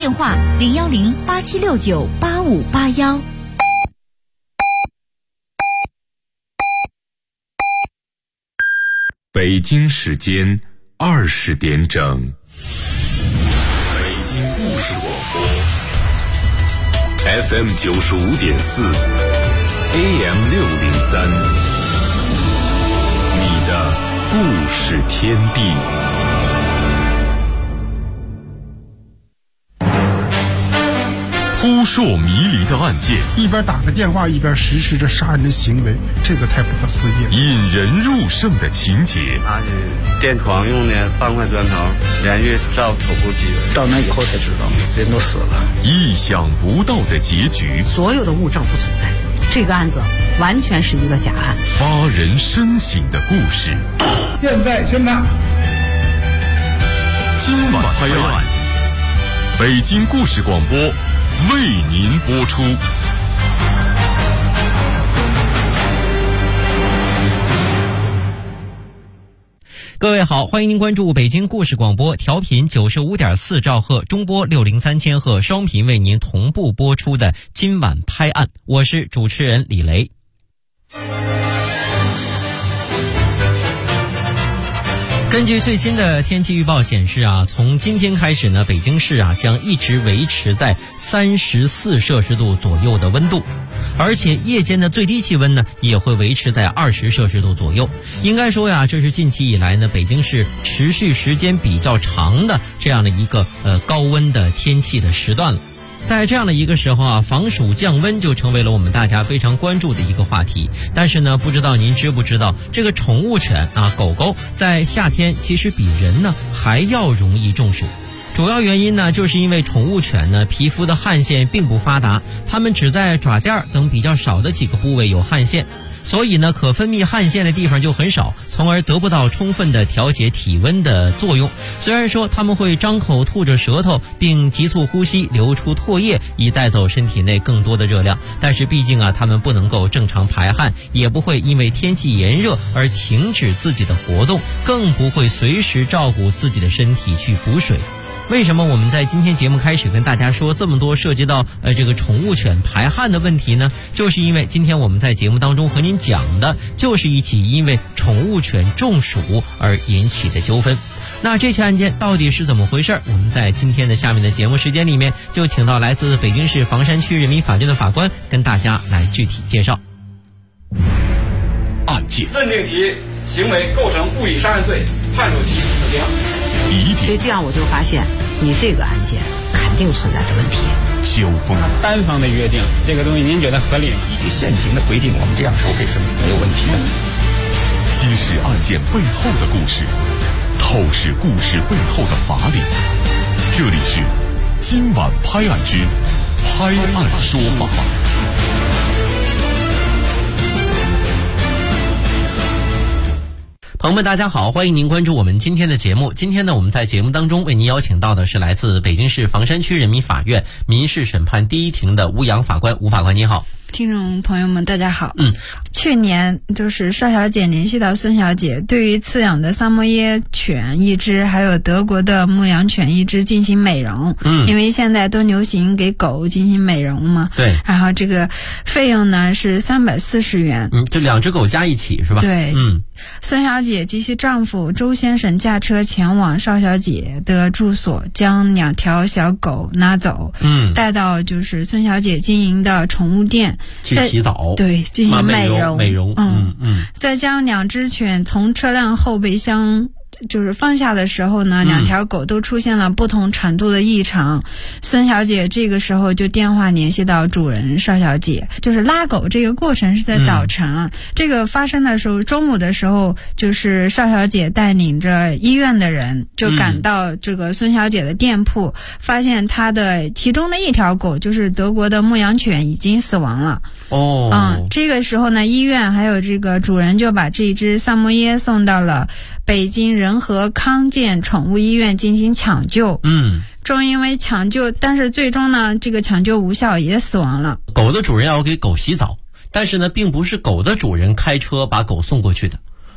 电话010-8769-8581。 北京时间20点整，北京故事广播 FM 95.4 AM 603，你的故事天地。扑朔迷离的案件， 一边打个电话一边实施着杀人的行为，这个太不可思议了。 引人入胜的情节， 他是电床用的半块砖头，连续照头部击， 到那以后才知道人都死了。 意想不到的结局， 所有的物证不存在，这个案子完全是一个假案。 发人深省的故事， 现在宣判， 今晚拍案，北京故事广播为您播出。 各位好，欢迎您关注北京故事广播，调频95.4兆赫，中波603千赫，双频为您同步播出的今晚拍案，我是主持人李雷。根据最新的天气预报显示从今天开始呢，北京市将一直维持在34摄氏度左右的温度，而且夜间的最低气温呢也会维持在20摄氏度左右。应该说这是近期以来呢北京市持续时间比较长的这样的一个高温的天气的时段了。在这样的一个时候防暑降温就成为了我们大家非常关注的一个话题。但是呢，不知道您知不知道，这个宠物犬狗狗在夏天其实比人呢还要容易中暑。主要原因呢，就是因为宠物犬呢皮肤的汗腺并不发达，它们只在爪垫等比较少的几个部位有汗腺，所以呢可分泌汗腺的地方就很少，从而得不到充分的调节体温的作用。虽然说它们会张口吐着舌头并急促呼吸流出唾液，以带走身体内更多的热量，但是毕竟它们不能够正常排汗，也不会因为天气炎热而停止自己的活动，更不会随时照顾自己的身体去补水。为什么我们在今天节目开始跟大家说这么多涉及到这个宠物犬排汗的问题呢？就是因为今天我们在节目当中和您讲的就是一起因为宠物犬中暑而引起的纠纷。那这起案件到底是怎么回事？我们在今天的下面的节目时间里面就请到来自北京市房山区人民法院的法官跟大家来具体介绍案件， 认定其行为构成故意杀人罪，判处其死刑。 所以这样我就发现你这个案件肯定存在着问题。 纠纷单方的约定这个东西您觉得合理吗？ 依据现行的规定，我们这样收费是没有问题的。 揭示案件背后的故事，透视故事背后的法理。这里是今晚拍案之拍案说法。 朋友们大家好，欢迎您关注我们今天的节目。今天呢，我们在节目当中为您邀请到的是来自北京市房山区人民法院民事审判第一庭的吴阳法官。吴法官您好。 听众朋友们大家好。去年就是邵小姐联系到孙小姐，对于饲养的萨摩耶犬一只还有德国的牧羊犬一只进行美容。因为现在都流行给狗进行美容嘛。 对。 然后这个费用呢是340元。 这两只狗加一起是吧？ 对。孙小姐及其丈夫周先生驾车前往邵小姐的住所，将2条小狗拿走，带到就是孙小姐经营的宠物店去洗澡， 对，进行美容。 再将2只犬从车辆后备箱就是放下的时候呢，2条狗都出现了不同程度的异常。孙小姐这个时候就电话联系到主人邵小姐，就是拉狗这个过程是在早晨这个发生的时候，中午的时候，就是邵小姐带领着医院的人就赶到这个孙小姐的店铺，发现她的其中的一条狗就是德国的牧羊犬已经死亡了。这个时候呢，医院还有这个主人就把这只萨摩耶送到了北京仁和康健宠物医院进行抢救。终因为抢救，但是最终呢这个抢救无效，也死亡了。 狗的主人要给狗洗澡，但是呢并不是狗的主人开车把狗送过去的，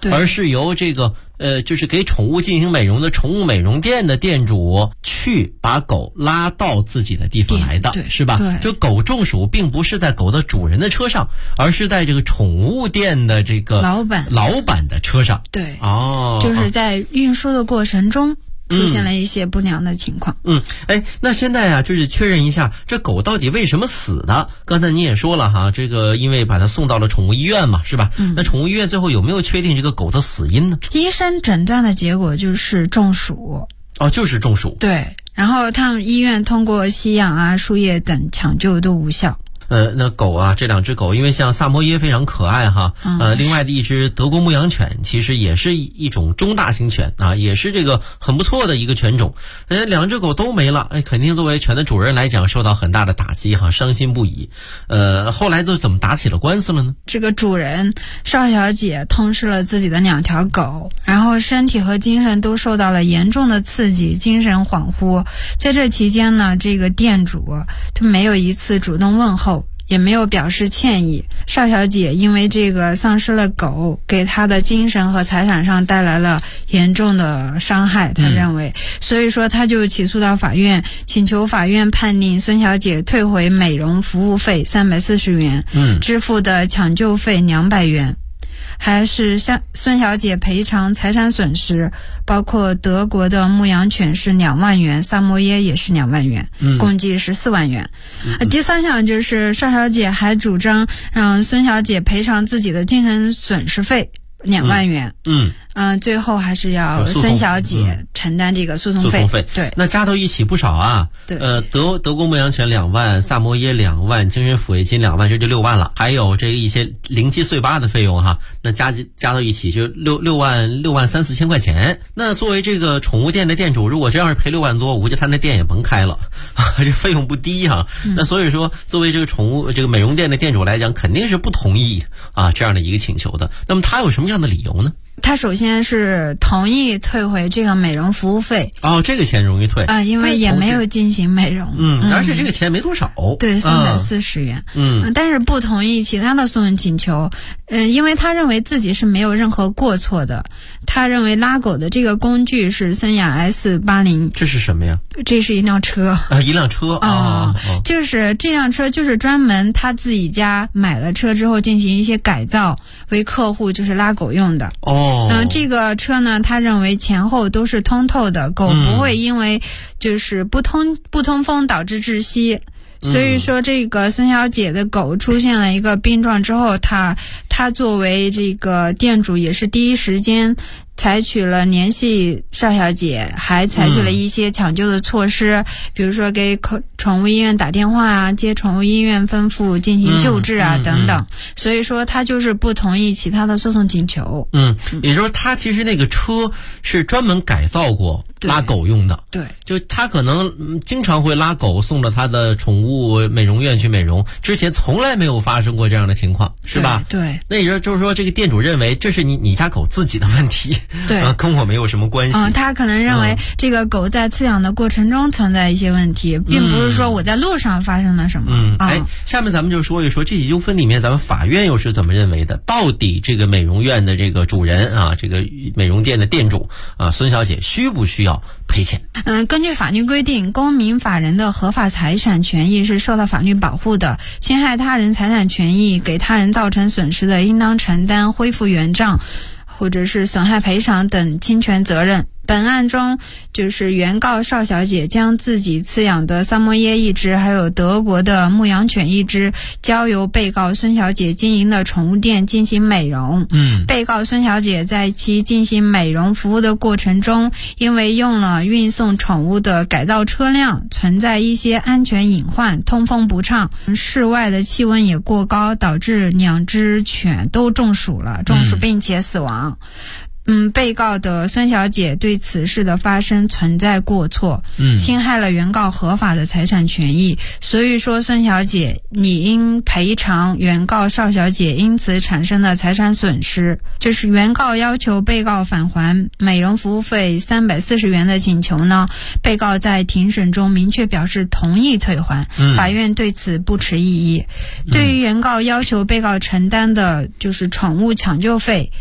而是由这个就是给宠物进行美容的宠物美容店的店主去把狗拉到自己的地方来的，是吧？ 对， 就狗中暑并不是在狗的主人的车上，而是在这个宠物店的这个老板的车上。 对，就是在运输的过程中出现了一些不良的情况。 那现在啊，就是确认一下这狗到底为什么死的？刚才你也说了哈，这个因为把它送到了宠物医院嘛，是吧？那宠物医院最后有没有确定这个狗的死因呢？ 医生诊断的结果就是中暑。 就是中暑。 对，然后他们医院通过吸氧啊、输液等抢救都无效。 那狗啊，这两只狗，因为像萨摩耶非常可爱哈，另外的一只德国牧羊犬其实也是一种中大型犬啊，也是这个很不错的一个犬种。两只狗都没了，肯定作为犬的主人来讲受到很大的打击哈，伤心不已。后来都怎么打起了官司了呢？ 这个主人邵小姐痛失了自己的2条狗，然后身体和精神都受到了严重的刺激，精神恍惚。在这期间呢，这个店主就没有一次主动问候，也没有表示歉意。邵小姐因为这个丧失了狗，给她的精神和财产上带来了严重的伤害，她认为，所以说她就起诉到法院，请求法院判令孙小姐退回美容服务费340元，支付的抢救费200元。还是孙小姐赔偿财产损失，包括德国的牧羊犬是2万元，萨摩耶也是2万元，共计14万元。第三项就是邵小姐还主张让孙小姐赔偿自己的精神损失费2万元。最后还是要孙小姐承担这个诉讼费。对， 那加到一起不少啊。 对， 德国牧羊犬2万，萨摩耶2万，精神抚慰金2万，这就6万了。还有这一些零七碎八的费用哈，那加到一起就6万3、4千块钱。那作为这个宠物店的店主，如果真要是赔6万多，我估计他那店也甭开了，这费用不低哈。那所以说，作为这个宠物这个美容店的店主来讲，肯定是不同意这样的一个请求的。那么他有什么样的理由呢？ 他首先是同意退回这个美容服务费。 这个钱容易退因为也没有进行美容。 而且这个钱没多少。 对，340元。但是不同意其他的诉讼请求。因为他认为自己是没有任何过错的。他认为拉狗的这个工具是森雅 S80。 这是什么呀？ 这是一辆车。 一辆车就是这辆车就是专门他自己家买了车之后进行一些改造，为客户就是拉狗用的。这个车呢，他认为前后都是通透的，狗不会因为就是不通风导致窒息。所以说这个孙小姐的狗出现了一个病状之后，她作为这个店主也是第一时间采取了联系邵小姐，还采取了一些抢救的措施，比如说给宠物医院打电话啊，接宠物医院吩咐进行救治啊等等。所以说他就是不同意其他的诉讼请求。 也就是他其实那个车是专门改造过拉狗用的。 对， 就他可能经常会拉狗送到他的宠物美容院去美容，之前从来没有发生过这样的情况，是吧？ 对。 那也就是说这个店主认为这是你家狗自己的问题。 对， 跟我没有什么关系。 他可能认为这个狗在饲养的过程中存在一些问题，并不是说我在路上发生了什么。 下面咱们就说一说这起纠纷里面咱们法院又是怎么认为的，到底这个美容院的这个主人这个美容店的店主孙小姐需不需要赔钱？ 根据法律规定，公民法人的合法财产权益是受到法律保护的，侵害他人财产权益给他人造成损失的，应当承担恢复原状或者是损害赔偿等侵权责任。本案中，就是原告邵小姐将自己饲养的萨摩耶一只还有德国的牧羊犬一只交由被告孙小姐经营的宠物店进行美容。被告孙小姐在其进行美容服务的过程中，因为用了运送宠物的改造车辆，存在一些安全隐患，通风不畅，室外的气温也过高，导致2只犬都中暑并且死亡。被告的孙小姐对此事的发生存在过错，侵害了原告合法的财产权益，所以说孙小姐你应赔偿原告邵小姐因此产生的财产损失。就是原告要求被告返还美容服务费340元的请求呢，被告在庭审中明确表示同意退还，法院对此不持异议。对于原告要求被告承担的就是宠物抢救费，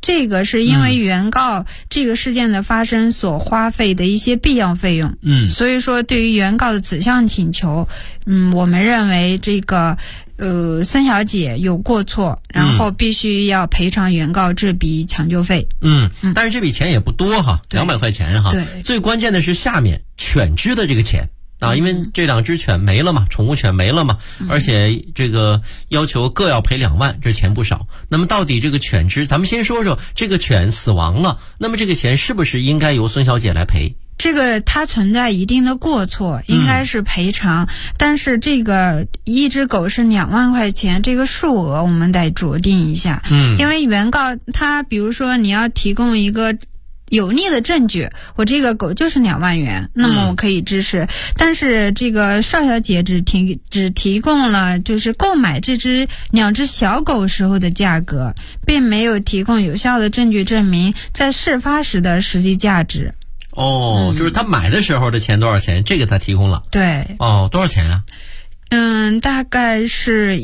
这个是因为原告这个事件的发生所花费的一些必要费用。所以说对于原告的此项请求，我们认为这个孙小姐有过错，然后必须要赔偿原告这笔抢救费。 但是这笔钱也不多哈，200块钱哈。 对， 最关键的是下面犬只的这个钱。因为这2只犬没了嘛，宠物犬没了嘛，而且这个要求各要赔2万，这钱不少。那么到底这个犬只，咱们先说说这个犬死亡了，那么这个钱是不是应该由孙小姐来赔？ 这个它存在一定的过错，应该是赔偿，但是这个1只狗是2万块钱，这个数额我们得酌定一下。因为原告他比如说你要提供一个有力的证据，我这个狗就是2万元，那么我可以支持。但是这个邵小姐只提供了就是购买这2只小狗时候的价格，并没有提供有效的证据证明在事发时的实际价值。 就是他买的时候的钱多少钱，这个他提供了。 对。 多少钱啊？ 大概是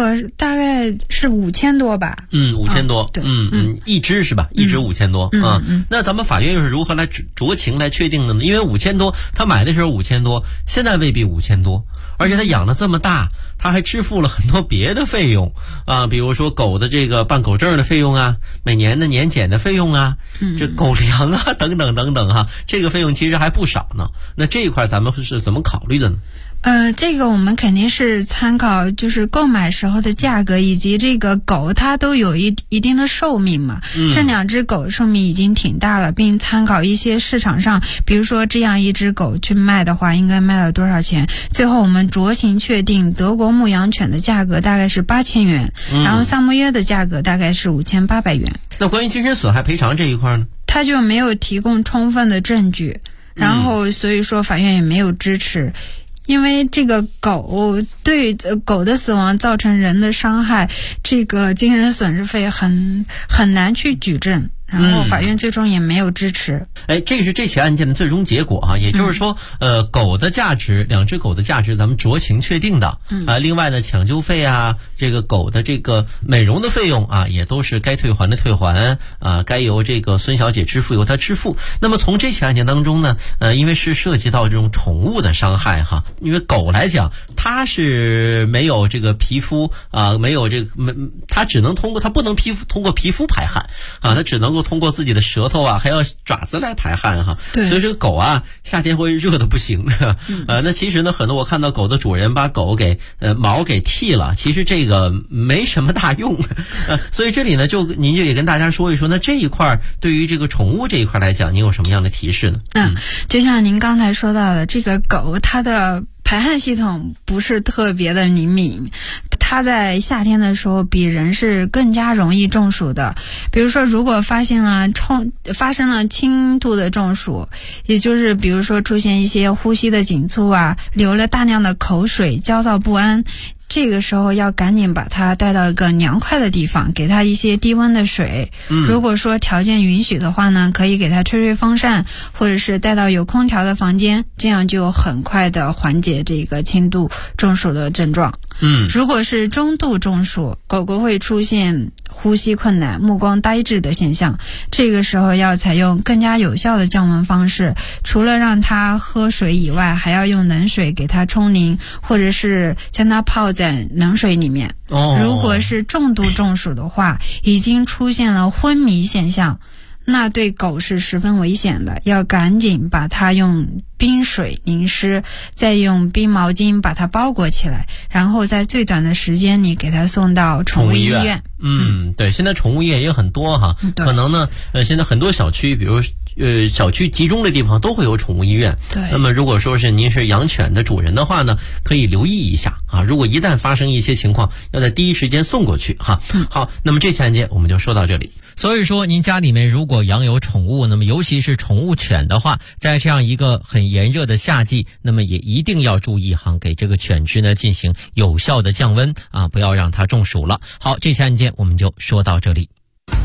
5000多吧。 5000多。 对。 一只是吧？一只5000多。那咱们法院又是如何来酌情来确定的呢？因为5000多，他买的时候5000多，现在未必5000多，而且他养了这么大，他还支付了很多别的费用啊，比如说狗的这个办狗证的费用啊，每年的年检的费用啊，这狗粮啊等等等等哈，这个费用其实还不少呢。那这一块咱们是怎么考虑的呢？ 这个我们肯定是参考就是购买时候的价格，以及这个狗它都有一定的寿命嘛。这2只狗寿命已经挺大了，并参考一些市场上，比如说这样1只狗去卖的话，应该卖到多少钱？最后我们酌情确定德国牧羊犬的价格大概是8000元，然后萨摩耶的价格大概是5800元。 那关于精神损害赔偿这一块呢？ 他就没有提供充分的证据，然后所以说法院也没有支持。因为这个狗对狗的死亡造成人的伤害，这个精神损失费很难去举证，然后法院最终也没有支持。 这是这起案件的最终结果啊，也就是说，狗的价值，2只狗的价值咱们酌情确定的。另外呢，抢救费啊，这个狗的这个美容的费用啊，也都是该退还的退还啊，该由这个孙小姐支付由她支付。那么从这起案件当中呢，因为是涉及到这种宠物的伤害哈，因为狗来讲，它是没有这个皮肤啊，没有这个它只能它不能通过皮肤排汗啊，它只能够通过自己的舌头啊，还有爪子来排汗哈。 对。 所以这个狗啊，夏天会热的不行。那其实呢，很多我看到狗的主人把狗给毛给剃了，其实这个没什么大用。所以这里呢，您就也跟大家说一说，那这一块对于这个宠物这一块来讲，您有什么样的提示呢？ 就像您刚才说到的，这个狗它的排汗系统不是特别的灵敏，它在夏天的时候比人是更加容易中暑的。比如说，如果发生了轻度的中暑，也就是比如说出现一些呼吸的紧促啊，流了大量的口水，焦躁不安，这个时候要赶紧把它带到一个凉快的地方，给它一些低温的水。如果说条件允许的话呢，可以给它吹风扇，或者是带到有空调的房间，这样就很快的缓解这个轻度中暑的症状。如果是中度中暑，狗狗会出现呼吸困难、目光呆滞的现象，这个时候要采用更加有效的降温方式，除了让它喝水以外，还要用冷水给它冲淋，或者是将它泡在冷水里面。如果是重度中暑的话，已经出现了昏迷现象，那对狗是十分危险的，要赶紧把它用冰水淋湿，再用冰毛巾把它包裹起来，然后在最短的时间里给它送到宠物医院。 对，现在宠物医院也很多哈，可能呢，现在很多小区，比如小区集中的地方都会有宠物医院。 对。 那么如果说是您是养犬的主人的话呢，可以留意一下啊。如果一旦发生一些情况，要在第一时间送过去哈。好，那么这期案件我们就说到这里。所以说，您家里面如果养有宠物，那么尤其是宠物犬的话，在这样一个很炎热的夏季，那么也一定要注意哈，给这个犬只呢进行有效的降温啊，不要让它中暑了。好，这期案件我们就说到这里。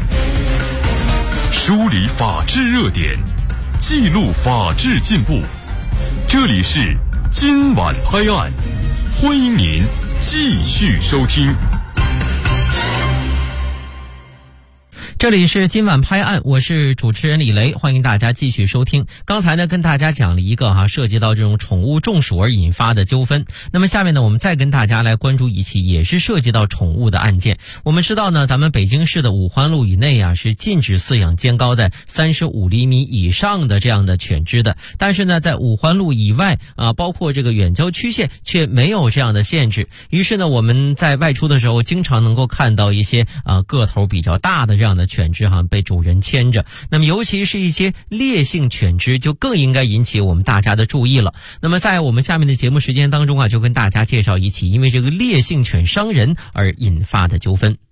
梳理法治热点，记录法治进步。这里是今晚拍案，欢迎您继续收听。 这里是今晚拍案，我是主持人李雷，欢迎大家继续收听。刚才呢跟大家讲了一个涉及到这种宠物中暑而引发的纠纷。那么下面呢我们再跟大家来关注一起也是涉及到宠物的案件。我们知道呢，咱们北京市的五环路以内是禁止饲养肩高在35厘米以上的这样的犬只的，但是呢在五环路以外包括这个远郊区县却没有这样的限制。于是呢我们在外出的时候经常能够看到一些个头比较大的这样的犬只被主人牵着，那么尤其是一些烈性犬只就更应该引起我们大家的注意了。那么在我们下面的节目时间当中就跟大家介绍一起因为这个烈性犬伤人而引发的纠纷。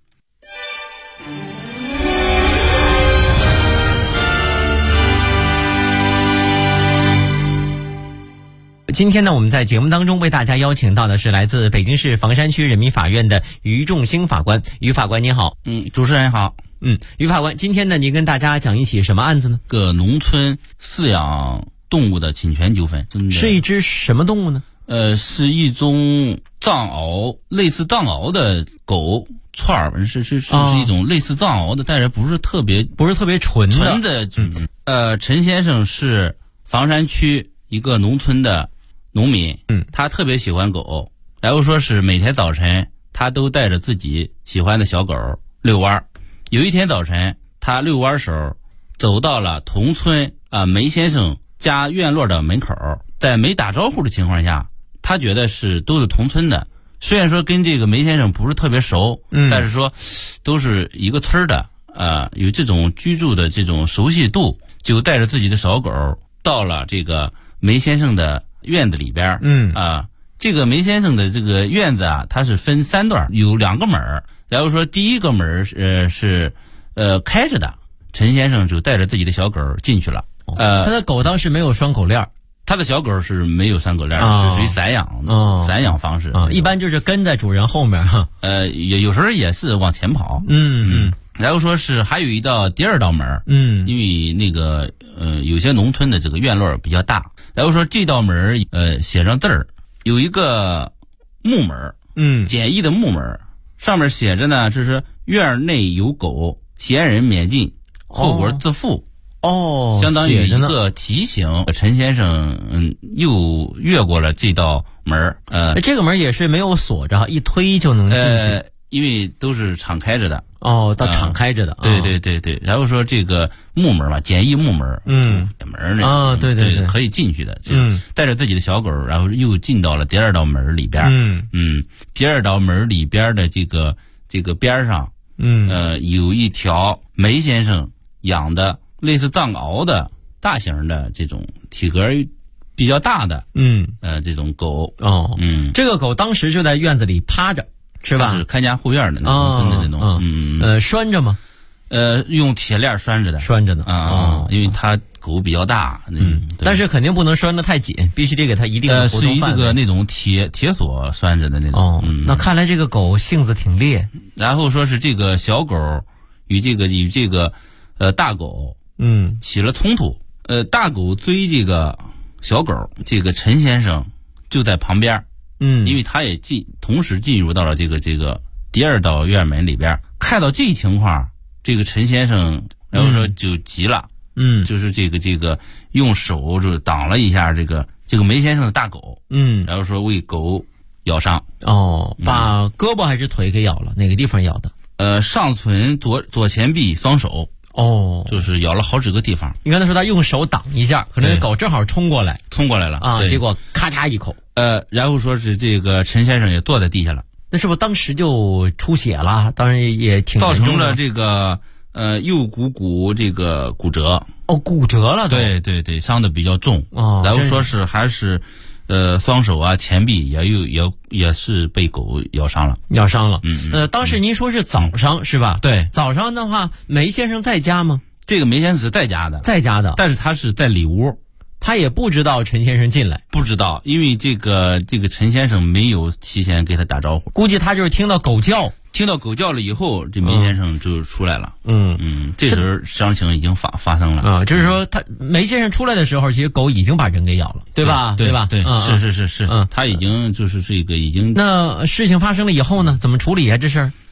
今天呢我们在节目当中为大家邀请到的是来自北京市房山区人民法院的于仲兴法官。于法官您好。 主持人好。 于法官，今天呢您跟大家讲一起什么案子呢？ 个农村饲养动物的侵权纠纷。 是一只什么动物呢？ 是一种藏獒，类似藏獒的狗串儿，是一种类似藏獒的，但是不是特别纯的。陈先生是房山区一个农村的农民，他特别喜欢狗，然后说是每天早晨他都带着自己喜欢的小狗遛弯。有一天早晨他遛弯时候走到了同村梅先生家院落的门口，在没打招呼的情况下，他觉得都是同村的，虽然说跟这个梅先生不是特别熟，但是说都是一个村的有这种居住的这种熟悉度，就带着自己的小狗到了这个梅先生的院子里边。这个梅先生的这个院子它是分3段，有2个门，然后说第一个门是开着的，陈先生就带着自己的小狗进去了。 他的狗当时没有拴狗链， 他的小狗是没有拴狗链，是属于散养散养方式一般就是跟在主人后面有时候也是往前跑。然后说是还有一道第2道门，因为那个有些农村的这个院落比较大，然后说这道门写上字儿，有一个木门，简易的木门，上面写着呢，就是院内有狗，闲人免进，后果自负。相当于一个提醒。陈先生又越过了这道门。 这个门也是没有锁着，一推就能进去。 因为都是敞开着的。 敞开着的。 对。然后说这个木门嘛，简易木门，门呢，对，可以进去的。带着自己的小狗，然后又进到了第2道门里边。第2道门里边的这个边上，有一条梅先生养的类似藏獒的大型的这种体格比较大的这种狗。 这个狗当时就在院子里趴着，是吧？ 是看家护院的农村的那种。 拴着吗？ 用铁链拴着的因为它狗比较大。 但是肯定不能拴得太紧，必须得给它一定的活动范围。 是一个那种铁锁拴着的那种。 那看来这个狗性子挺烈。 然后说是这个小狗与这个大狗起了冲突。大狗追这个小狗，这个陈先生就在旁边。因为他也同时进入到了这个第2道院门里边。看到这一情况，这个陈先生然后说就急了。就是这个用手就挡了一下这个梅先生的大狗。然后说为狗咬伤。把胳膊还是腿给咬了？哪个地方咬的？上唇、左前臂、双手。就是咬了好几个地方。你刚才说他用手挡一下，可能狗正好冲过来了结果咔嚓一口。 然后说是这个陈先生也坐在地下了。 那是不是当时就出血了？当然也挺造成了这个右股骨这个骨折。 骨折了。 对，伤的比较重。然后说是还是双手前臂也是被狗咬伤了。 当时您说是早上是吧？ 对， 早上的话，梅先生在家吗？ 这个梅先生是在家的，但是他是在里屋， 他也不知道陈先生进来， 不知道，因为这个陈先生没有提前给他打招呼， 估计他就是听到狗叫了以后，这梅先生就出来了。这时候伤情已经发生了。 就是说梅先生出来的时候，其实狗已经把人给咬了，对吧？ 对吧？ 对，是。他已经就是这个已经。 那事情发生了以后呢，怎么处理啊？这事儿？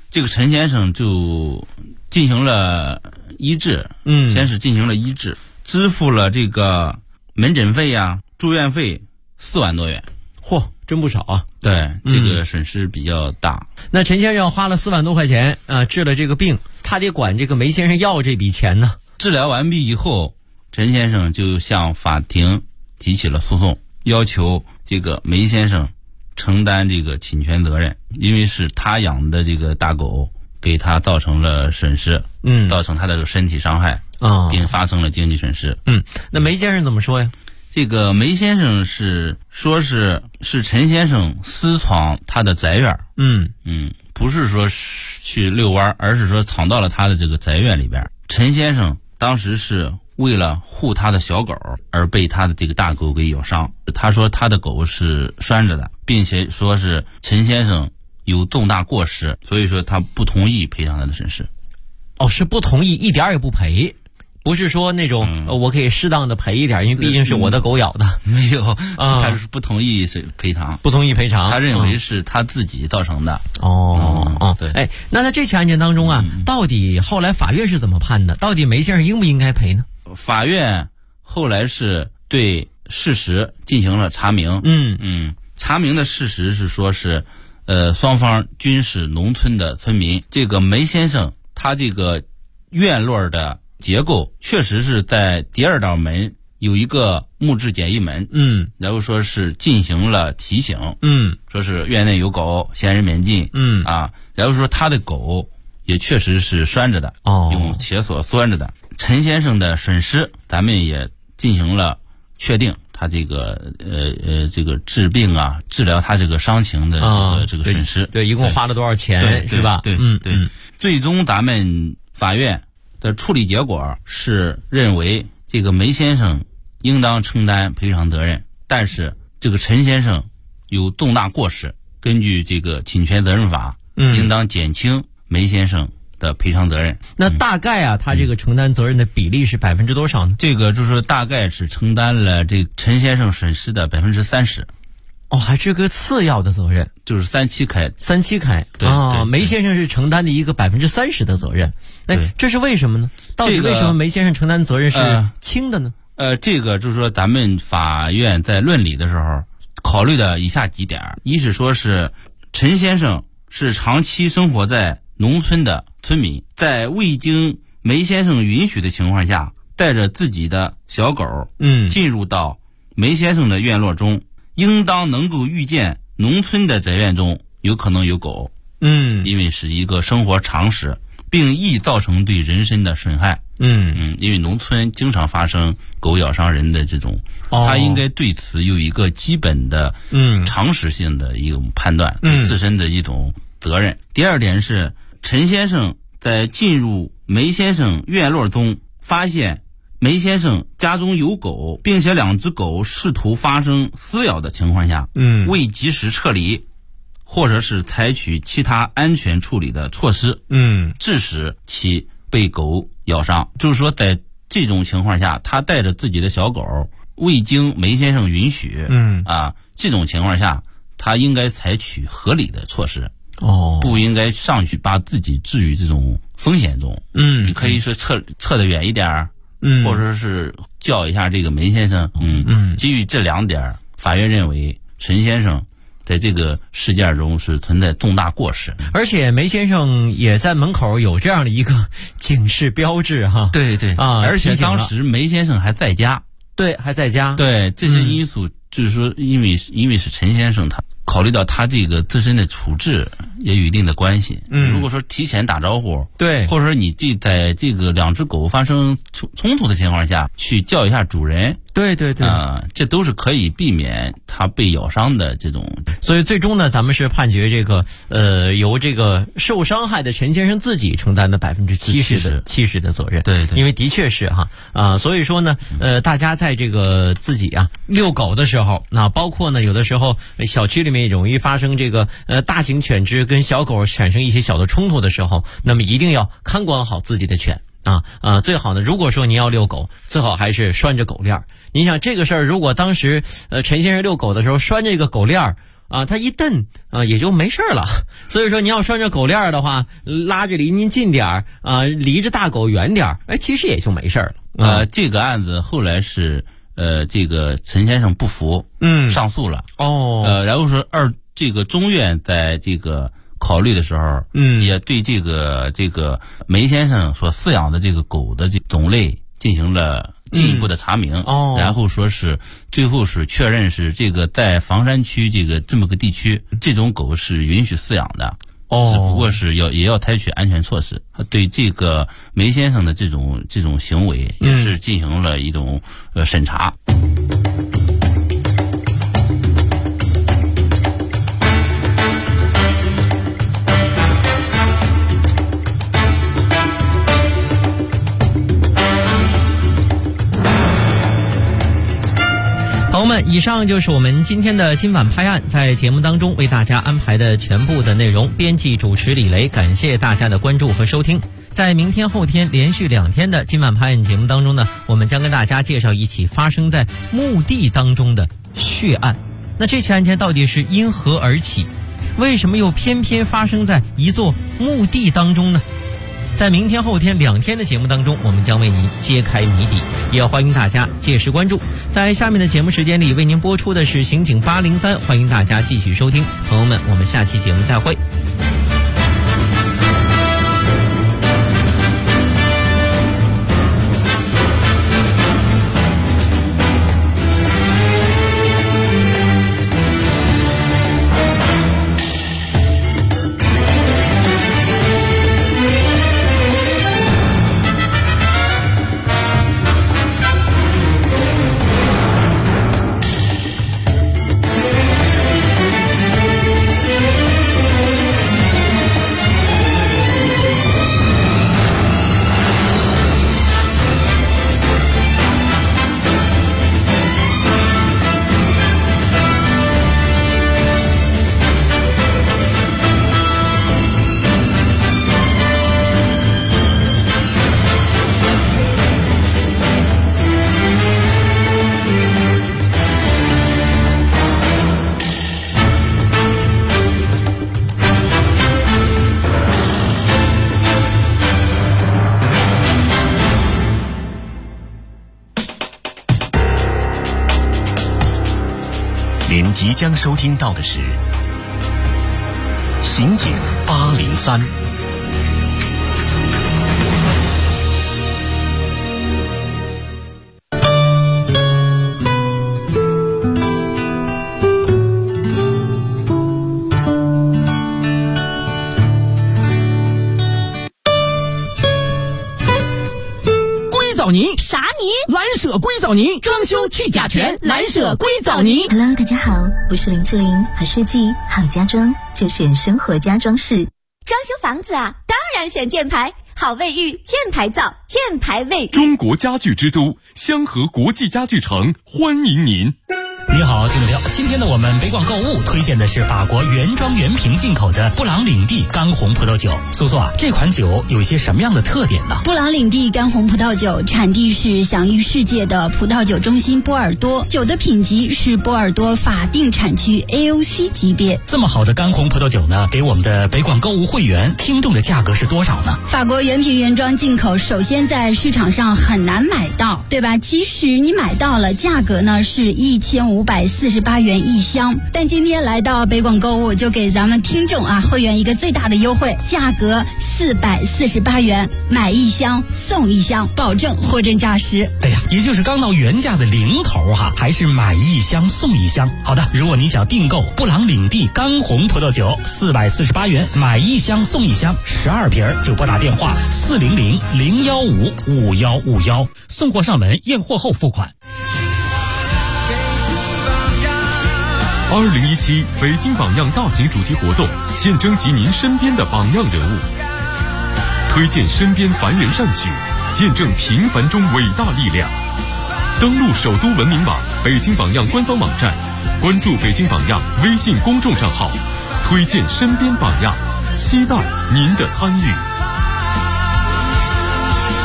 这个陈先生就进行了医治，先是进行了医治，支付了这个门诊费呀、住院费4万多元。 嚯，真不少啊！ 对，这个损失比较大。 那陈先生花了4万多块钱治了这个病，他得管这个梅先生要这笔钱呢。 治疗完毕以后，陈先生就向法庭提起了诉讼，要求这个梅先生承担这个侵权责任，因为是他养的这个大狗给他造成了损失，造成他的身体伤害并发生了经济损失。 那梅先生怎么说呀？ 这个梅先生是陈先生私闯他的宅院，不是说去遛弯，而是说闯到了他的这个宅院里边。陈先生当时是为了护他的小狗而被他的这个大狗给咬伤。他说他的狗是拴着的，并且说是陈先生有重大过失，所以说他不同意赔偿他的损失。 是不同意，一点也不赔。不是说那种我可以适当的赔一点，因为毕竟是我的狗咬的。 没有，他是不同意赔偿， 不同意赔偿。 他认为是他自己造成的。 对。那在这起案件当中到底后来法院是怎么判的？到底梅先生应不应该赔呢？ 法院后来是对事实进行了查明。查明的事实是说是，双方均是农村的村民。这个梅先生他这个院落的结构确实是在第二道门有一个木质简易门，然后说是进行了提醒，说是院内有狗，闲人免进，然后说他的狗也确实是拴着的，用铁锁拴着的。陈先生的损失咱们也进行了确定，他这个这个治病治疗他这个伤情的这个损失， 对，一共花了多少钱是吧？ 对，最终咱们法院的处理结果是认为这个梅先生应当承担赔偿责任，但是这个陈先生有重大过失，根据这个侵权责任法，应当减轻梅先生的赔偿责任。 那大概他这个承担责任的比例是%多少呢？ 这个就是大概是承担了这陈先生损失的30%。 还是个次要的责任， 就是3七开。 对，梅先生是承担的一个30%的责任。这是为什么呢？到底为什么梅先生承担责任是轻的呢？ 这个就是说咱们法院在论理的时候考虑的以下几点：一是说是陈先生是长期生活在农村的村民，在未经梅先生允许的情况下，带着自己的小狗进入到梅先生的院落中，应当能够预见农村的宅院中有可能有狗，因为是一个生活常识，并易造成对人身的损害。因为农村经常发生狗咬伤人的这种，他应该对此有一个基本的常识性的一种判断，对自身的一种责任。第二点是陈先生在进入梅先生院落中发现梅先生家中有狗，并且2只狗试图发生撕咬的情况下，未及时撤离，或者是采取其他安全处理的措施，致使其被狗咬伤。就是说在这种情况下，他带着自己的小狗，未经梅先生允许，这种情况下他应该采取合理的措施，不应该上去把自己置于这种风险中。你可以说撤得远一点，或者是叫一下这个梅先生。基于这2点，法院认为陈先生在这个事件中是存在重大过失。 而且梅先生也在门口有这样的一个警示标志哈。 对而且当时梅先生还在家。 对，还在家。 对，这些因素就是说因为是陈先生，他考虑到他这个自身的处置也有一定的关系。如果说提前打招呼， 对， 或者说你在这个2只狗发生冲突的情况下去叫一下主人， 对这都是可以避免他被咬伤的这种。 所以最终呢，咱们是判决这个由这个受伤害的陈先生自己承担的70%的责任。 对， 因为的确是所以说呢，大家在这个自己遛狗的时候，那包括呢有的时候小区里面也容易发生这个大型犬只跟小狗产生一些小的冲突的时候，那么一定要看管好自己的犬。最好呢，如果说您要遛狗，最好还是拴着狗链。你想这个事儿，如果当时陈先生遛狗的时候拴着一个狗链， 它一蹬也就没事了。所以说你要拴着狗链的话，拉着离您近点离着大狗远点其实也就没事了。 这个案子后来是这个陈先生不服，上诉了。然后说这个中院在这个考虑的时候，也对这个梅先生所饲养的这个狗的这种类进行了进一步的查明，然后说是最后是确认是这个在房山区这么个地区，这种狗是允许饲养的，只不过是也要采取安全措施。对这个梅先生的这种行为也是进行了一种审查。 朋友们，以上就是我们今天的今晚拍案，在节目当中为大家安排的全部的内容。编辑主持李雷，感谢大家的关注和收听。在明天后天连续2天的今晚拍案节目当中呢，我们将跟大家介绍一起发生在墓地当中的血案。那这起案件到底是因何而起？为什么又偏偏发生在一座墓地当中呢？在明天后天2天的节目当中，我们将为您揭开谜底，也欢迎大家届时关注。在下面的节目时间里为您播出的是刑警803，欢迎大家继续收听。朋友们，我们下期节目再会。 您即将收听到的是《刑警803》。 藻泥啥泥？蓝舍硅藻泥，装修去甲醛，蓝舍硅藻泥。 Hello， 大家好，我是林志玲，好设计好家装就选生活家装饰。 装修房子啊，当然选箭牌，好卫浴，箭牌造，箭牌卫浴。 中国家具之都香河国际家具城欢迎您。 你好，听众朋友，今天呢，我们北广购物推荐的是法国原装原瓶进口的布朗领地干红葡萄酒。苏苏啊，这款酒有一些什么样的特点呢？ 布朗领地干红葡萄酒产地是享誉世界的葡萄酒中心波尔多，酒的品级是波尔多法定产区 AOC 级别。 这么好的干红葡萄酒呢，给我们的北广购物会员听众的价格是多少呢？ 法国原瓶原装进口，首先在市场上很难买到，对吧？即使你买到了，价格呢是1548元一箱，但今天来到北广购物，就给咱们听众啊会员一个最大的优惠，价格448元，买一箱送一箱，保证货真价实。 哎呀，也就是刚到原价的零头哈，还是买一箱送一箱。好的，如果你想订购布朗领地干红葡萄酒，448元，买一箱送一箱，12瓶就拨打电话400-015-5151，送货上门，验货后付款。 2017北京榜样大型主题活动，现征集您身边的榜样人物，推荐身边凡人善举，见证平凡中伟大力量。登录首都文明网、北京榜样官方网站，关注北京榜样微信公众账号，推荐身边榜样，期待您的参与。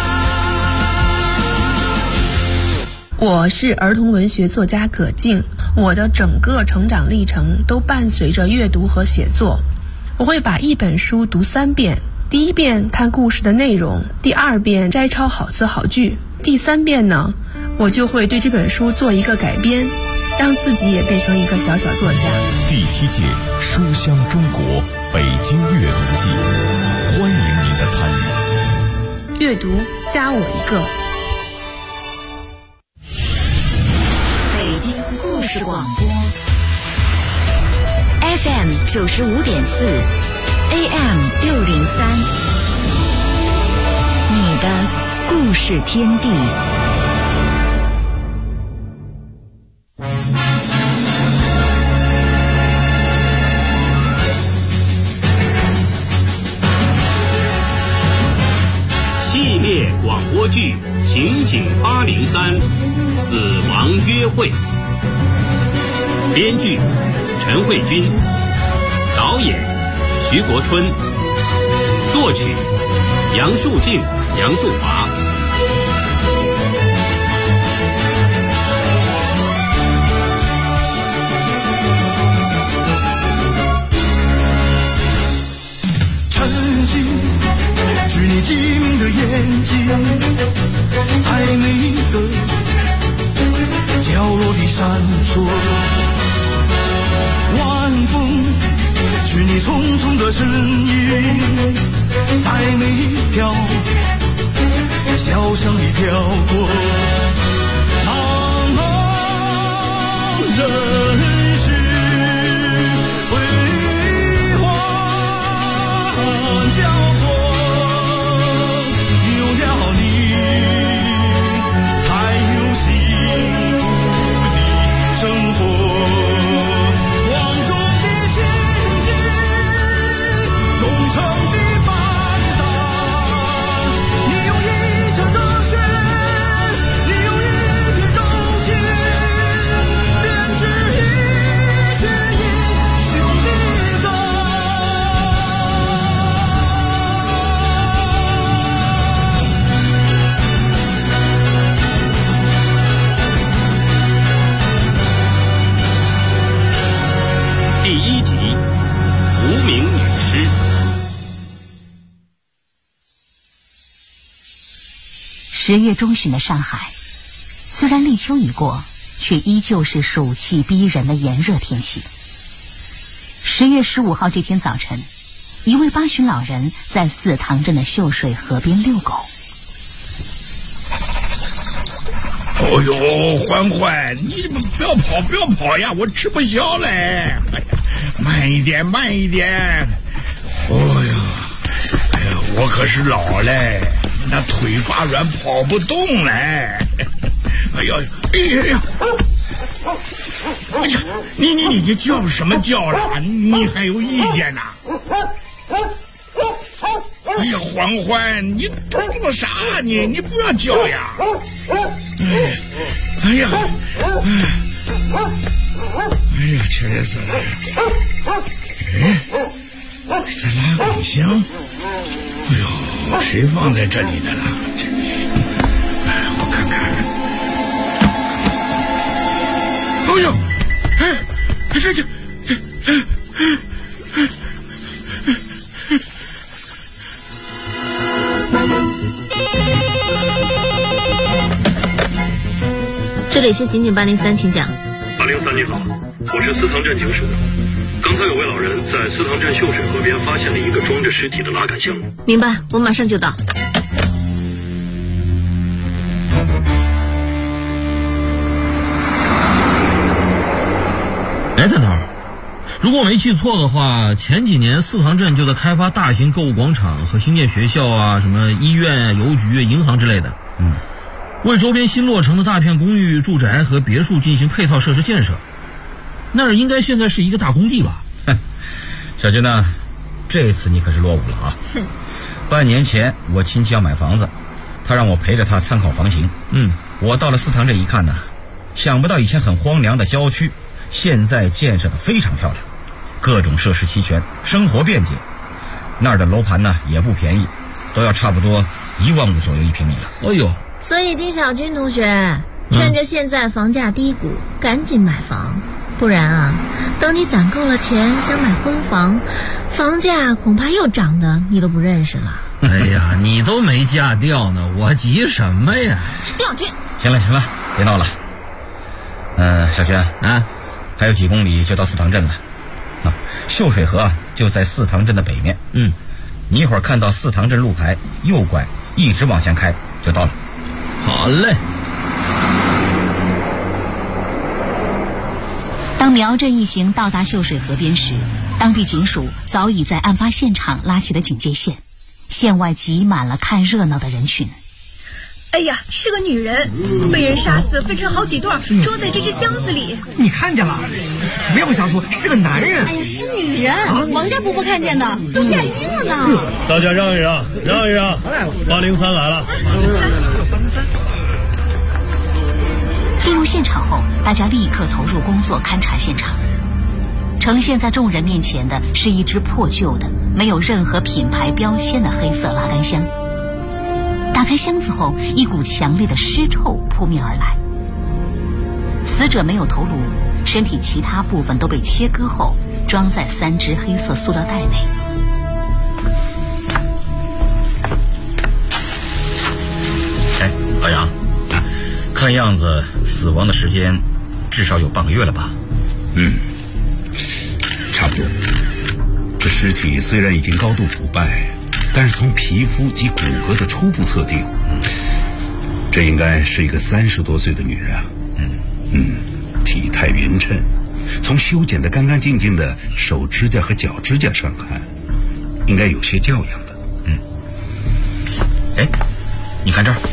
我是儿童文学作家葛静， 我的整个成长历程都伴随着阅读和写作。我会把一本书读3遍，第1遍看故事的内容，第2遍摘抄好词好句，第3遍呢，我就会对这本书做一个改编，让自己也变成一个小小作家。 第7届书香中国北京阅读季，欢迎您的参与。 阅读加我一个。 北京故事广播 FM 95.4 AM 603，你的故事天地。 系列广播剧《刑警803死亡约会》，编剧陈慧君，导演徐国春，作曲杨树静、杨树华。 晨曦是你晶莹的眼睛，在每个角落里闪烁。晚风是你匆匆的身影，在每条小巷里飘过。茫茫人世辉煌交错，有了你才有幸福的生活。 10月中旬的上海，虽然立秋已过，却依旧是暑气逼人的炎热天气。10月15号这天早晨，一位八旬老人在四塘镇的秀水河边遛狗。 哦呦，欢欢，你不要跑呀，我吃不消嘞！哎呀，慢一点。哦呀，我可是老嘞。那腿发软，跑不动嘞！哎呀！你叫什么叫了？你还有意见呐？哎呀，欢欢，你做啥？你不要叫呀！哎呀，气死了！哎，这拉杆箱，哎呦，谁放在这里的了？我看看。哎呦， 这里是刑警803，请讲。 803你好，我是四塘镇警署。刚才有位老人在四塘镇秀水河边发现了一个装着尸体的拉杆箱。 明白，我马上就到。 哎，探头，如果我没记错的话，前几年四塘镇就在开发大型购物广场和新建学校啊，什么医院啊、邮局、银行之类的。为周边新落成的大片公寓、住宅和别墅进行配套设施建设。那儿应该现在是一个大工地吧？ 小军呢，这次你可是落伍了啊！半年前我亲戚要买房子，他让我陪着他参考房型。我到了四塘镇一看呢，想不到以前很荒凉的郊区，现在建设的非常漂亮，各种设施齐全，生活便捷。那儿的楼盘呢也不便宜，都要差不多1万5左右1平米了。 哎呦！所以丁小军同学， 趁着现在房价低谷，赶紧买房，不然啊，等你攒够了钱想买婚房，房价恐怕又涨得你都不认识了。 哎呀，你都没嫁掉呢，我急什么呀？ 掉去！ 行了，别闹了。小娟啊，还有几公里就到四塘镇了。秀水河就在四塘镇的北面。你一会儿看到四塘镇路牌右拐，一直往前开就到了。 好嘞。 当苗振一行到达秀水河边时，当地警署早已在案发现场拉起了警戒线，线外挤满了看热闹的人群。 哎呀，是个女人，被人杀死，分成好几段，装在这只箱子里。 你看见了？别不瞎说，是个男人。 哎呀，是女人，王家伯伯看见的，都吓晕了呢。 大家让一让，803来了。 进入现场后，大家立刻投入工作勘察现场。呈现在众人面前的是一只破旧的、没有任何品牌标签的黑色拉杆箱。打开箱子后，一股强烈的尸臭扑面而来。死者没有头颅，身体其他部分都被切割后装在3只黑色塑料袋内。 老杨，看样子死亡的时间至少有半个月了吧？ 差不多。这尸体虽然已经高度腐败，但是从皮肤及骨骼的初步测定，这应该是一个30多岁的女人啊。体态匀称，从修剪得干干净净的手指甲和脚指甲上看，应该有些教养的。 你看这儿，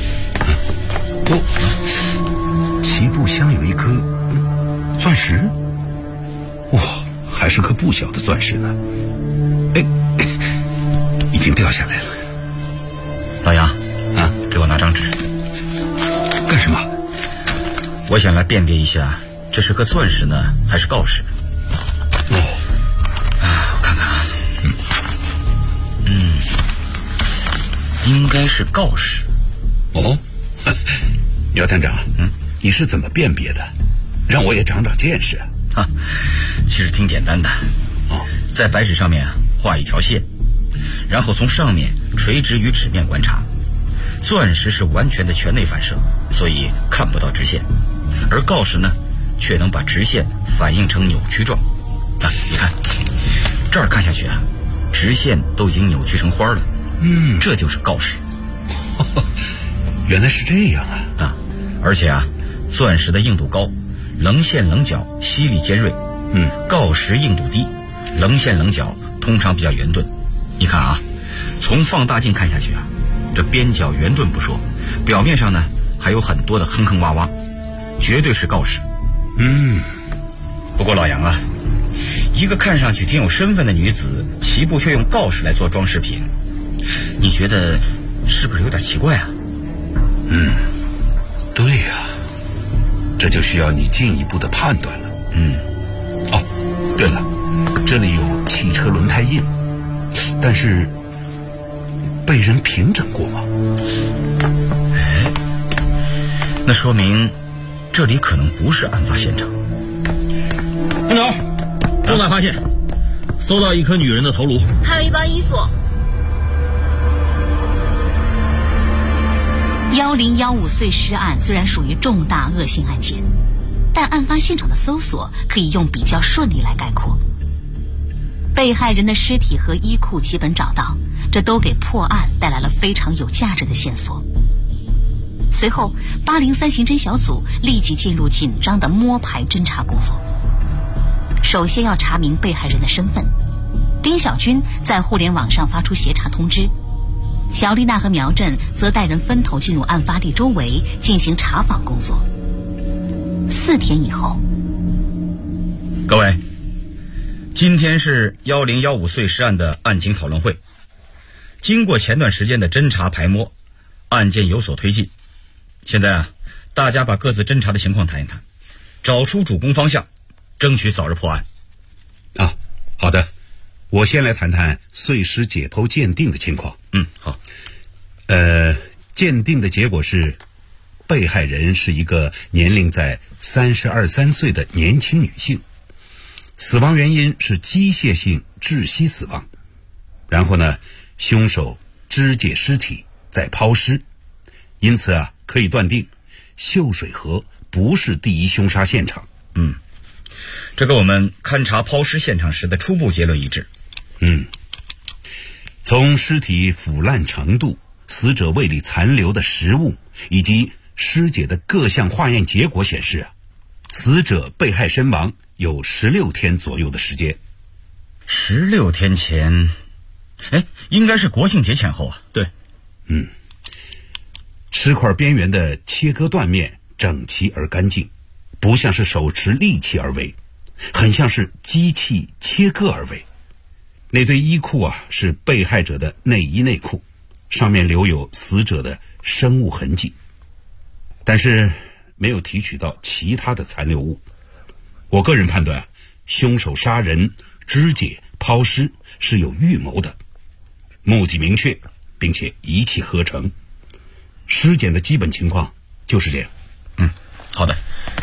脐部镶有一颗钻石，哇，还是颗不小的钻石呢。已经掉下来了。 老杨给我拿张纸。 干什么？ 我想来辨别一下，这是颗钻石呢，还是锆石？我看看啊，应该是锆石。 姚探长，你是怎么辨别的？让我也长长见识。 其实挺简单的。在白纸上面画一条线，然后从上面垂直于纸面观察。钻石是完全的全内反射，所以看不到直线，而锆石呢，却能把直线反映成扭曲状。你看，这儿看下去直线都已经扭曲成花了。这就是锆石。 原来是这样啊！ 而且钻石的硬度高，棱线棱角犀利尖锐。锆石硬度低，棱线棱角通常比较圆钝。你看从放大镜看下去这边角圆钝不说，表面上呢还有很多的坑坑洼洼，绝对是锆石。不过老杨一个看上去挺有身份的女子，齐步却用锆石来做装饰品，你觉得是不是有点奇怪啊？ 对呀，这就需要你进一步的判断了。对了，这里有汽车轮胎印，但是被人平整过吗？ 那说明这里可能不是案发现场。 班长，重大发现，搜到一颗女人的头颅， 还有一包衣服。 1015碎尸案虽然属于重大恶性案件，但案发现场的搜索可以用比较顺利来概括。被害人的尸体和衣裤基本找到，这都给破案带来了非常有价值的线索。随后803刑侦小组立即进入紧张的摸排侦查工作。首先要查明被害人的身份。丁小军在互联网上发出协查通知，乔丽娜和苗振则带人分头进入案发地周围进行查访工作。4天以后， 各位，今天是1015碎尸案的案情讨论会。经过前段时间的侦查排摸，案件有所推进。现在大家把各自侦查的情况谈一谈，找出主攻方向，争取早日破案。 好的，我先来谈谈碎尸解剖鉴定的情况。 好。 鉴定的结果是被害人是一个年龄在32、3岁的年轻女性，死亡原因是机械性窒息死亡。然后呢，凶手肢解尸体再抛尸，因此啊，可以断定秀水河不是第一凶杀现场。 这跟我们勘察抛尸现场时的初步结论一致。 从尸体腐烂程度、死者胃里残留的食物以及尸检的各项化验结果显示啊，死者被害身亡有16天左右的时间。 16天前，应该是国庆节前后啊。 对， 尸块边缘的切割断面整齐而干净，不像是手持利器而为，很像是机器切割而为。那堆衣裤啊，是被害者的内衣内裤，上面留有死者的生物痕迹，但是没有提取到其他的残留物。我个人判断，凶手杀人、肢解、抛尸是有预谋的，目的明确，并且一气呵成。尸检的基本情况就是这样。 好的。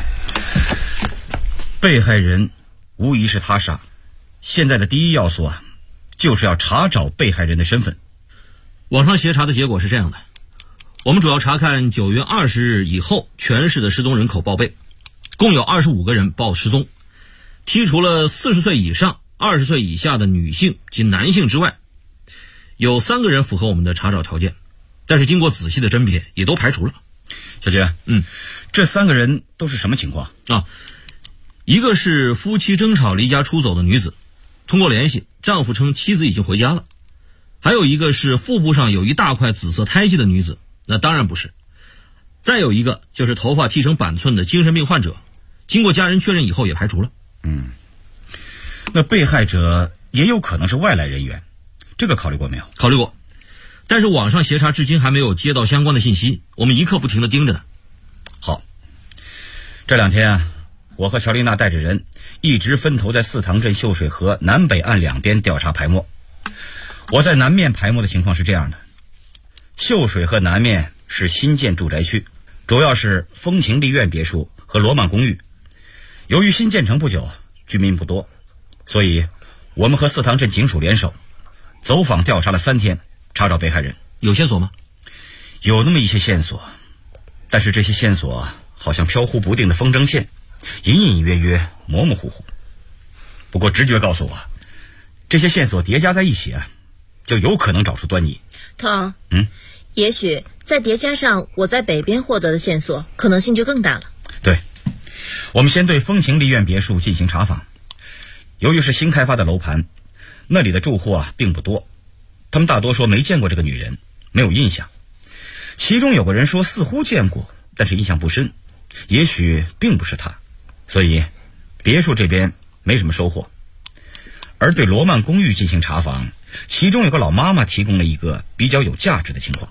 被害人无疑是他杀，现在的第一要素啊，就是要查找被害人的身份。 网上协查的结果是这样的，我们主要查看9月20日以后全市的失踪人口报备，共有25个人报失踪，剔除了40岁以上、20岁以下的女性及男性之外，有3个人符合我们的查找条件，但是经过仔细的甄别也都排除了。 小杰，这3个人都是什么情况啊？一个是夫妻争吵离家出走的女子，通过联系，丈夫称妻子已经回家了。还有一个是腹部上有一大块紫色胎记的女子，那当然不是。再有一个就是头发剃成板寸的精神病患者，经过家人确认以后也排除了。 那被害者也有可能是外来人员，这个考虑过没有？ 考虑过，但是网上协查至今还没有接到相关的信息，我们一刻不停地盯着呢。 好，这2天啊，我和乔丽娜带着人一直分头在四塘镇秀水河南北岸2边调查排摸。我在南面排摸的情况是这样的：秀水河南面是新建住宅区，主要是风情丽苑别墅和罗曼公寓。由于新建成不久，居民不多，所以我们和四塘镇警署联手，走访调查了3天，查找被害人。 有线索吗？ 有那么一些线索，但是这些线索好像飘忽不定的风筝线，隐隐约约，模模糊糊。不过直觉告诉我，这些线索叠加在一起啊，就有可能找出端倪。 头儿，也许再叠加上我在北边获得的线索，可能性就更大了。 对，我们先对风情丽苑别墅进行查访。由于是新开发的楼盘，那里的住户啊并不多，他们大多说没见过这个女人，没有印象。其中有个人说似乎见过，但是印象不深，也许并不是她，所以别墅这边没什么收获。而对罗曼公寓进行查访，其中有个老妈妈提供了一个比较有价值的情况。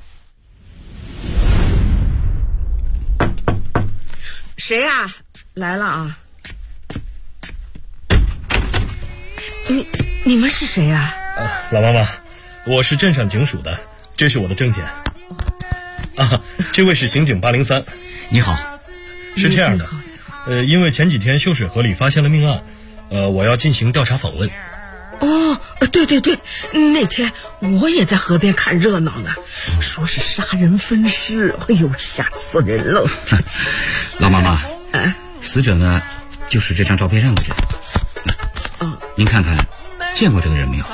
谁啊？来了啊！你们是谁啊？ 老妈妈，我是镇上警署的，这是我的证件。这位是刑警803。 你好。 是这样的，因为前几天秀水河里发现了命案，我要进行调查访问。 对对对，那天我也在河边看热闹呢，说是杀人分尸，哎呦，吓死人了。 老妈妈，死者呢，就是这张照片上的人。您看看，见过这个人没有？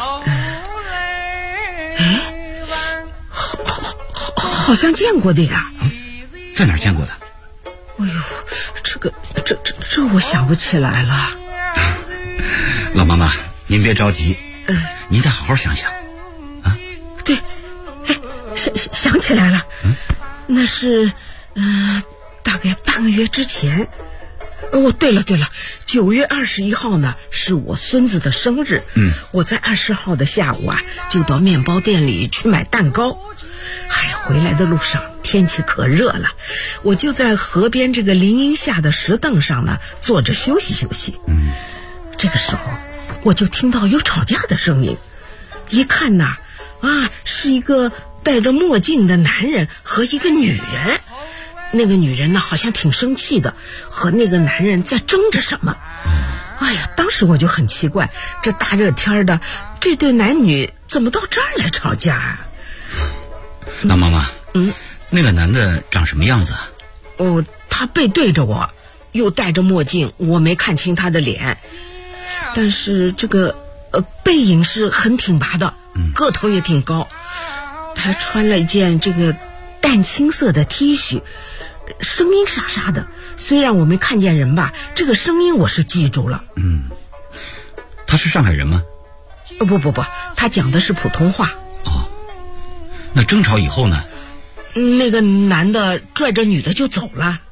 好像见过的呀。 在哪儿见过的？ 哎呦，这我想不起来了。 老妈妈，您别着急，您再好好想想。 对，想起来了，那是大概半个月之前。对了，9月21号呢是我孙子的生日，我在20号的下午啊就到面包店里去买蛋糕。回来的路上天气可热了，我就在河边这个林荫下的石凳上呢坐着休息休息。这个时候我就听到有吵架的声音，一看呐，是一个戴着墨镜的男人和一个女人。 那个女人呢好像挺生气的，和那个男人在争着什么。哎呀，当时我就很奇怪，这大热天的，这对男女怎么到这儿来吵架啊？ 老妈妈，那个男的长什么样子啊？ 哦，他背对着我，又戴着墨镜，我没看清他的脸，但是这个背影是很挺拔的，个头也挺高。他穿了一件这个淡青色的 T 恤，声音沙沙的，虽然我没看见人吧，这个声音我是记住了。 他是上海人吗？ 不，他讲的是普通话。 那争吵以后呢？ 那个男的拽着女的就走了。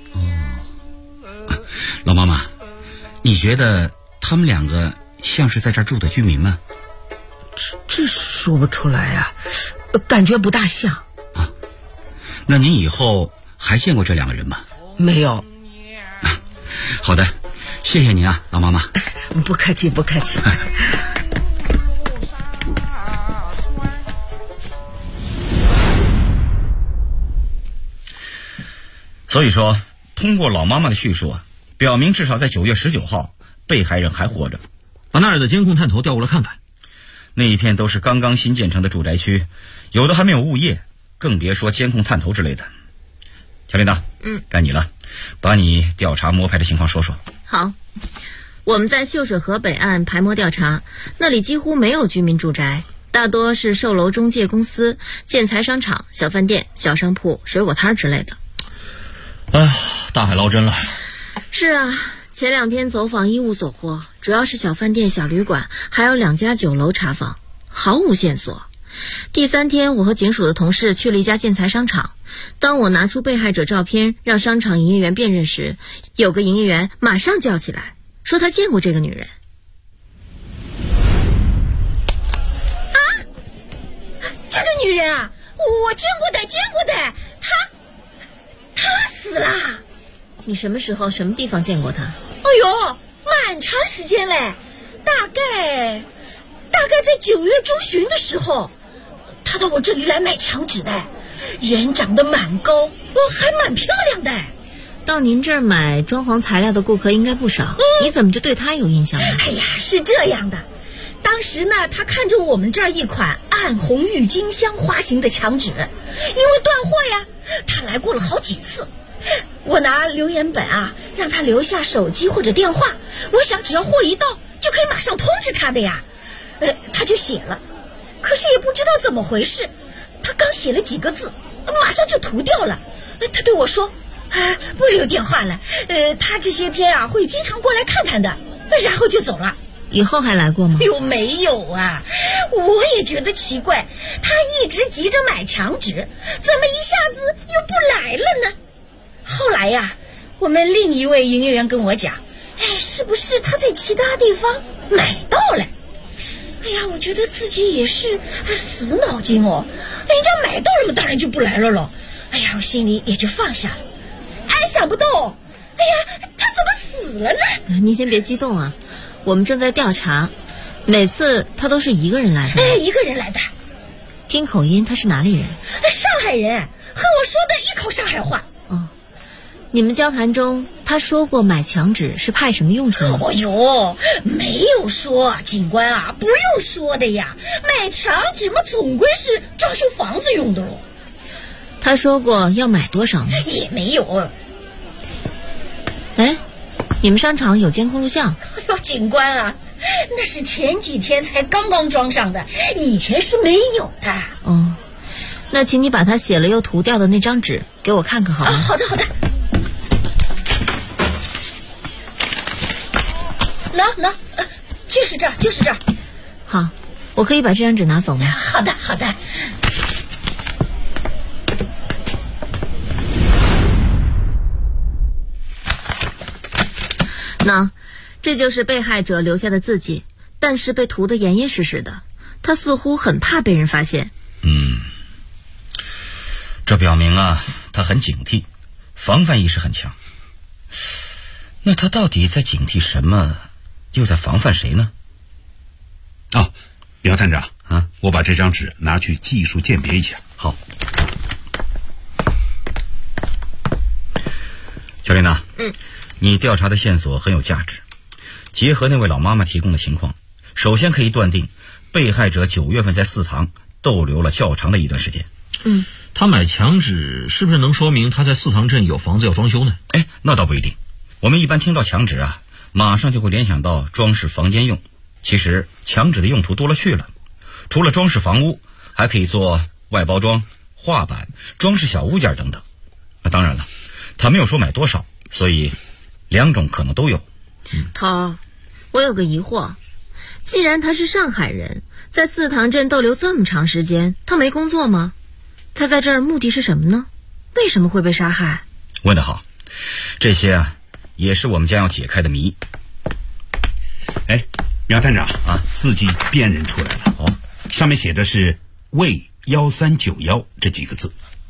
老妈妈，你觉得他们两个像是在这儿住的居民吗？ 这说不出来啊，感觉不大像。 那您以后还见过这两个人吗？ 没有。 好的，谢谢您啊，老妈妈。 不客气，不客气。 所以说，通过老妈妈的叙述表明至少在9月19号，被害人还活着。 把那儿的监控探头调过来看看。 那一片都是刚刚新建成的住宅区，有的还没有物业，更别说监控探头之类的。小领导，该你了，把你调查摸排的情况说说。 好，我们在秀水河北岸排摸调查，那里几乎没有居民住宅，大多是售楼中介公司、建材商场、小饭店、小商铺、水果摊之类的。 哎呀，大海捞针了。 是啊，前2天走访一无所获，主要是小饭店、小旅馆，还有2家酒楼查访，毫无线索。第3天，我和警署的同事去了一家建材商场。当我拿出被害者照片让商场营业员辨认时，有个营业员马上叫起来，说他见过这个女人。 啊，这个女人啊，我见过的，她死了。 你什么时候、什么地方见过她？ 哎呦，蛮长时间嘞，大概在9月中旬的时候，她到我这里来买墙纸的，人长得蛮高，还蛮漂亮的。 到您这儿买装潢材料的顾客应该不少，你怎么就对她有印象呢？ 哎呀，是这样的，当时呢，她看中我们这儿一款暗红郁金香花型的墙纸，因为断货呀，她来过了好几次。我拿留言本啊，让她留下手机或者电话，我想只要货一到，就可以马上通知她的呀。她就写了，可是也不知道怎么回事，她刚写了几个字，马上就涂掉了。她对我说，不留电话了，她这些天啊会经常过来看看的，然后就走了。 以后还来过吗？ 没有啊，我也觉得奇怪，她一直急着买墙纸，怎么一下子又不来了呢？后来呀，我们另一位营业员跟我讲，是不是她在其他地方买到了？哎呀，我觉得自己也是死脑筋哦，人家买到了嘛，当然就不来了咯。哎呀，我心里也就放下了。想不到，哎呀，她怎么死了呢？ 您先别激动啊，我们正在调查，每次她都是一个人来的。 一个人来的。 听口音，她是哪里人？ 上海人，和我说的一口上海话。 你们交谈中，他说过买墙纸是派什么用处吗？ 哎呦，没有说，警官啊，不用说的呀，买墙纸嘛，总归是装修房子用的喽。 他说过要买多少呢？ 也没有。 你们商场有监控录像？ 哎呦，警官啊，那是前几天才刚刚装上的，以前是没有的。 那请你把他写了又涂掉的那张纸给我看看好吗？ 好的。喏，就是这儿。 好，我可以把这张纸拿走吗？ 好的。 那这就是被害者留下的字迹，但是被涂得严严实实的，他似乎很怕被人发现。 这表明啊，他很警惕，防范意识很强。那他到底在警惕什么，又在防范谁呢？ 苗探长啊，我把这张纸拿去技术鉴别一下。 好。 小丽娜，你调查的线索很有价值。结合那位老妈妈提供的情况，首先可以断定，被害者9月份在祠堂逗留了较长的一段时间。 他买墙纸是不是能说明他在祠堂镇有房子要装修呢？ 那倒不一定。我们一般听到墙纸啊，马上就会联想到装饰房间用。其实墙纸的用途多了去了，除了装饰房屋，还可以做外包装、画板、装饰小物件等等。那当然了，他没有说买多少，所以2种可能都有。 头，我有个疑惑，既然他是上海人，在祠堂镇逗留这么长时间，他没工作吗？他在这儿目的是什么呢？为什么会被杀害？ 问得好，这些啊也是我们将要解开的谜。 苗探长啊，字迹辨认出来了。下面写的是魏1391这几个字。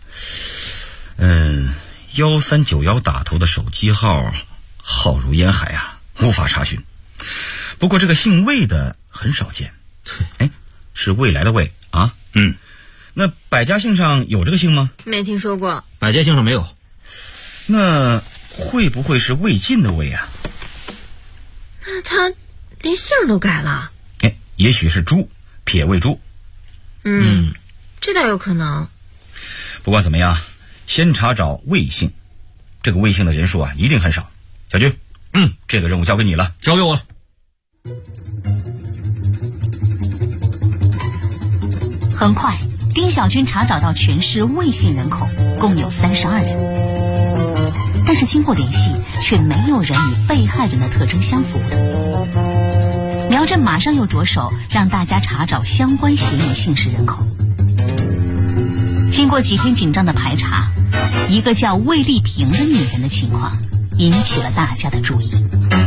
1391打头的手机号浩如烟海啊，无法查询。不过这个姓魏的很少见。是未来的魏啊？那百家姓上有这个姓吗？ 没听说过。 百家姓上没有。 那会不会是魏晋的魏啊？ 那他连姓都改了。 也许是朱，撇魏朱。 这倒有可能。 不管怎么样，先查找魏姓。这个魏姓的人数啊一定很少。小军，这个任务交给你了。 交给我了。 很快，丁小军查找到全市魏姓人口共有32人，但是经过联系，却没有人与被害人的特征相符的。苗振马上又着手让大家查找相关嫌疑姓氏人口。经过几天紧张的排查，一个叫魏丽萍的女人的情况引起了大家的注意。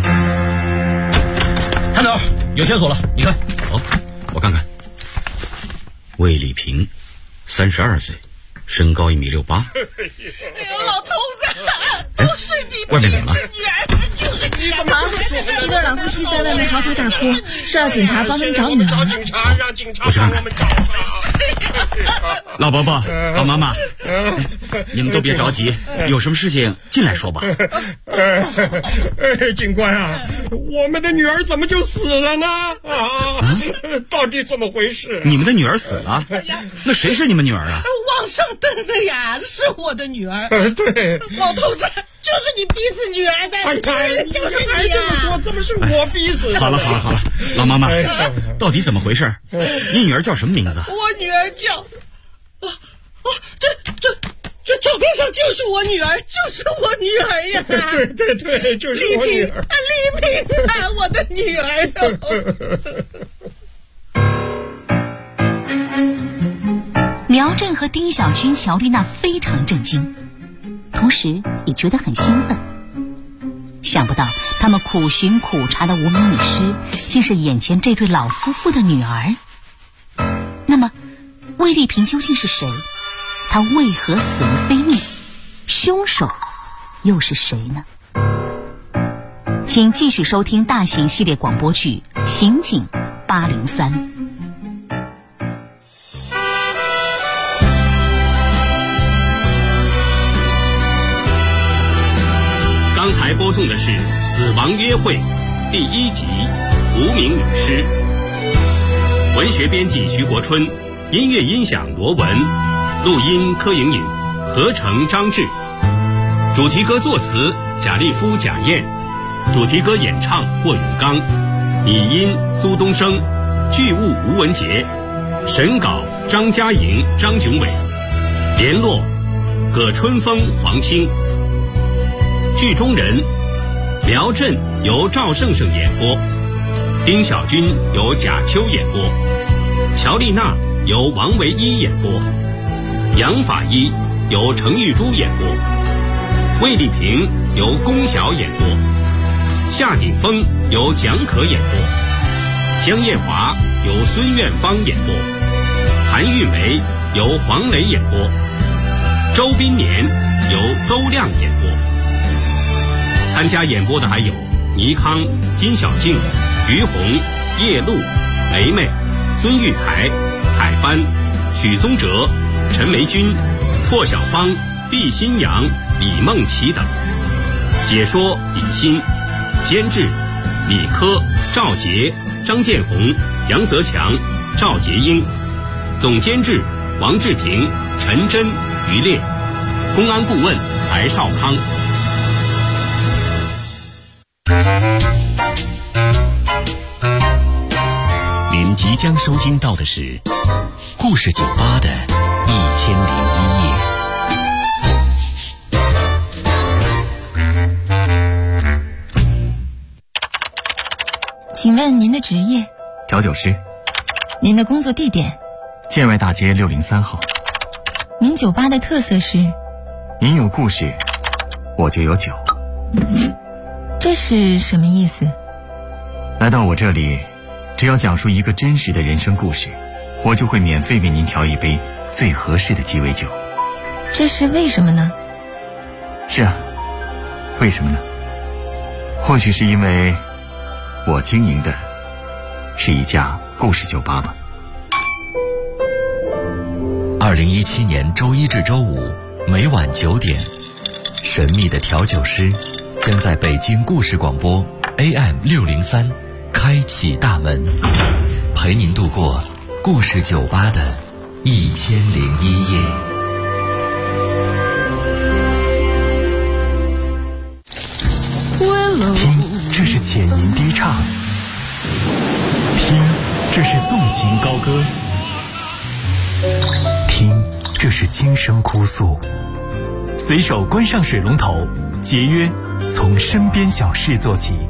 探长，有线索了，你看。 我看看。魏丽萍，32岁，身高1.68米。 老头子，都是你外面怎么了？ 就是你呀！ 一对老夫妻在外面嚎啕大哭，说要警察帮他们找女儿。 我去看看。老伯伯、老妈妈，你们都别着急，有什么事情进来说吧。 警官啊，我们的女儿怎么就死了呢？到底怎么回事？ 你们的女儿死了？那谁是你们女儿啊？ 往上登的呀，是我的女儿。 对， 老头子，就是你逼死女儿的，就是你呀！怎么是我逼死的？ 好了，老妈妈，到底怎么回事？你女儿叫什么名字？ 我女儿叫……这照片上就是我女儿，就是我女儿呀！ 对，就是我女儿。 丽萍啊，我的女儿苗振和丁小军、乔丽娜非常震惊，同时也觉得很兴奋。想不到他们苦寻苦查的无名女尸，竟是眼前这对老夫妇的女儿。那么，魏丽萍究竟是谁？她为何死于非命？凶手又是谁呢？请继续收听大型系列广播剧《情景803》。 刚才播送的是《死亡约会》第1集《无名女尸》，文学编辑徐国春，音乐音响罗文，录音柯莹莹，合成张志，主题歌作词贾立夫、贾燕，主题歌演唱霍永刚，拟音苏东升，剧务吴文杰，审稿张嘉莹、张炯伟，联络葛春风、黄青。剧中人苗振由赵胜胜演播，丁小军由贾秋演播，乔丽娜由王维一演播，杨法医由程玉珠演播，魏丽萍由龚晓演播，夏鼎峰由蒋可演播，江艳华由孙苑芳演播，韩玉梅由黄磊演播，周斌年由邹亮演播。参加演播的还有倪康、金小静、于红、叶露、梅梅、孙玉才、海帆、许宗哲、陈梅君、霍小芳、毕新阳、李梦琪等。 解说李欣，监制李科、赵杰、张建红、杨泽强、赵杰英，总监制王志平、陈真、于烈，公安顾问白少康。 您即将收听到的是故事酒吧的1001夜。 请问您的职业？ 调酒师。 您的工作地点？ 建外大街603号。 您酒吧的特色是？ 您有故事，我就有酒。 这是什么意思？ 来到我这里，只要讲述一个真实的人生故事，我就会免费为您调一杯最合适的鸡尾酒。 这是为什么呢？ 是啊，为什么呢？或许是因为我经营的是一家故事酒吧吧。 2017年周一至周五每晚9点，神秘的调酒师将在北京故事广播 AM603开启大门，陪您度过故事酒吧的1001夜。 听，这是浅吟低唱；听，这是纵情高歌；听，这是轻声哭诉。随手关上水龙头，节约从身边小事做起。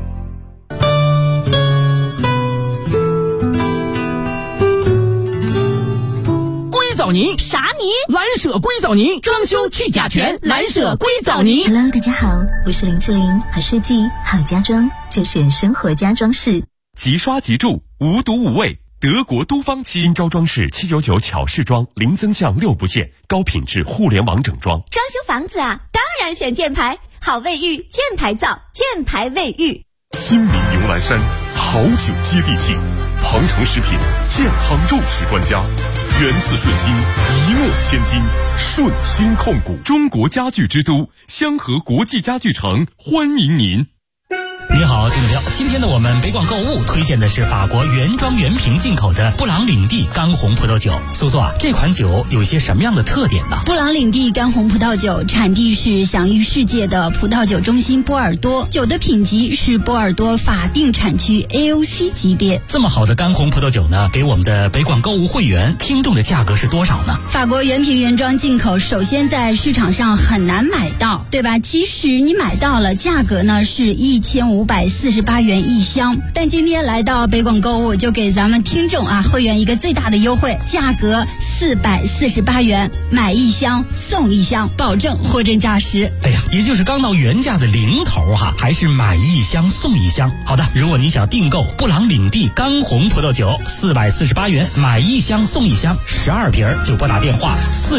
硅藻泥啥泥？ 蓝舍硅藻泥，装修去甲醛，蓝舍硅藻泥。 Hello， 大家好，我是林志玲，好设计好家装就选生活家装饰。 即刷即住，无毒无味，德国都芳漆。今朝装饰799巧饰装，零增项6不限，高品质互联网整装。 装修房子啊，当然选箭牌，好卫浴，箭牌造，箭牌卫浴。 新民牛栏山，好酒接地气，鹏城食品健康肉食专家，源自顺心，一诺千金，顺心控股，中国家具之都香河国际家具城，欢迎您。 你好，听众朋友，今天呢，我们北广购物推荐的是法国原装原瓶进口的布朗领地干红葡萄酒。苏苏啊，这款酒有一些什么样的特点呢？ 布朗领地干红葡萄酒产地是享誉世界的葡萄酒中心波尔多，酒的品级是波尔多法定产区 AOC 级别。 这么好的干红葡萄酒呢，给我们的北广购物会员听众的价格是多少呢？ 法国原瓶原装进口，首先在市场上很难买到，对吧？即使你买到了，价格呢是1548元一箱，但今天来到北广购物，就给咱们听众啊会员一个最大的优惠，价格448元，买一箱送一箱，保证货真价实。 哎呀，也就是刚到原价的零头哈，还是买一箱送一箱。好的，如果你想订购布朗领地干红葡萄酒，448元，买一箱送一箱，12瓶就拨打电话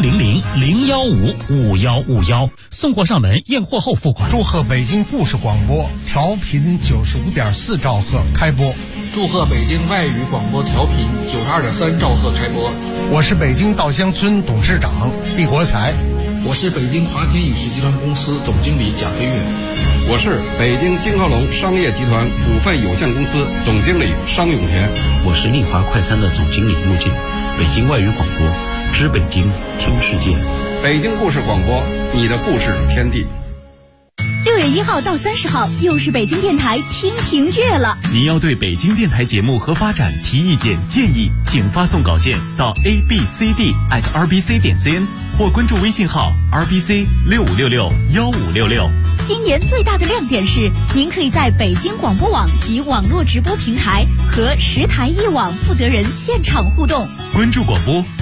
400-015-5151，送货上门，验货后付款。 祝贺北京故事广播调频95.4兆赫开播。 祝贺北京外语广播调频92.3兆赫开播。 我是北京稻香村董事长毕国才。 我是北京华天影视集团公司总经理贾飞跃。 我是北京金浩龙商业集团股份有限公司总经理商永田。 我是丽华快餐的总经理陆静。北京外语广播，知北京，听世界。 北京故事广播，你的故事天地。 6月1号到30号，又是北京电台听评月了。 您要对北京电台节目和发展提意见建议，请发送稿件到 abcd@rbc.cn 或关注微信号 rbc65661566。 今年最大的亮点是，您可以在北京广播网及网络直播平台和10台一网负责人现场互动。 关注广播，